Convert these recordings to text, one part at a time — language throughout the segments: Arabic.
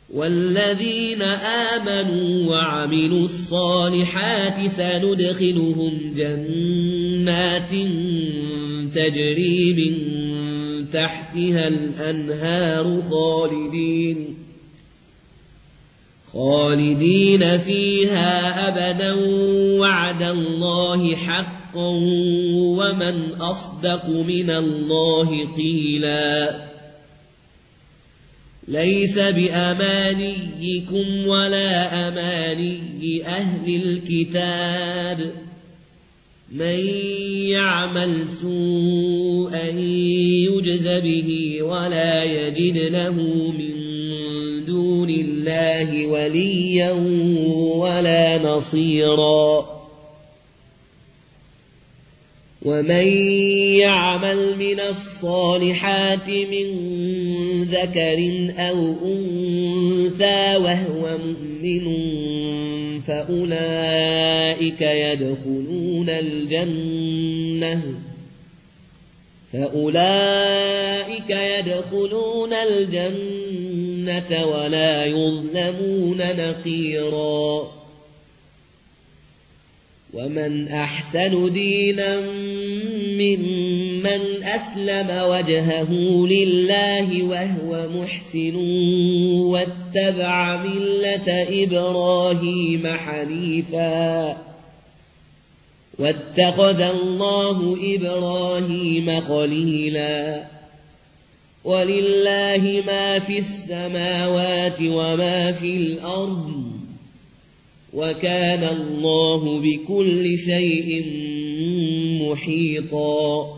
والذين آمنوا وعملوا الصالحات سندخلهم جنات تجري من تحتها الأنهار خالدين فيها أبدا وعد الله حقا ومن أصدق من الله قيلا ليس بأمانيكم ولا أماني أهل الكتاب من يعمل سوءا يجز به ولا يجد له من دون الله وليا ولا نصيرا ومن يعمل من الصالحات من ذكر أو أنثى وهو مؤمن فأولئك يدخلون الجنة ولا يظلمون نقيرا ومن أحسن دينا ممن أسلم وجهه لله وهو محسن واتبع ملة إبراهيم حنيفا واتخذ الله إبراهيم خليلا ولله ما في السماوات وما في الأرض وكان الله بكل شيء محيطا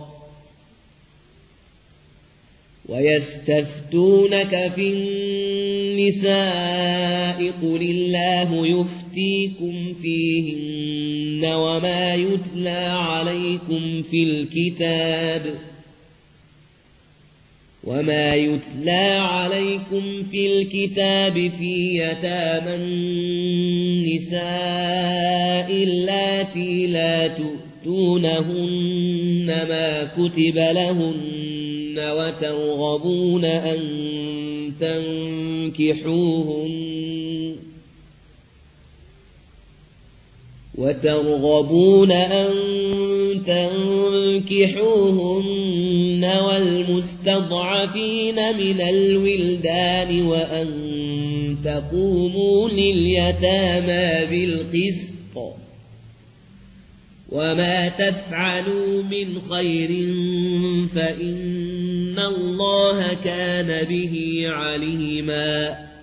ويستفتونك في النساء قل الله يفتيكم فيهن وما يتلى عليكم في الكتاب في يتامى النساء اللاتي لا تؤتونهن ما كتب لهن وترغبون أن تنكحوهن والمستضعفين من الولدان وأن تقوموا لليتامى بالقسط وما تفعلوا من خير فإن الله كان به عليما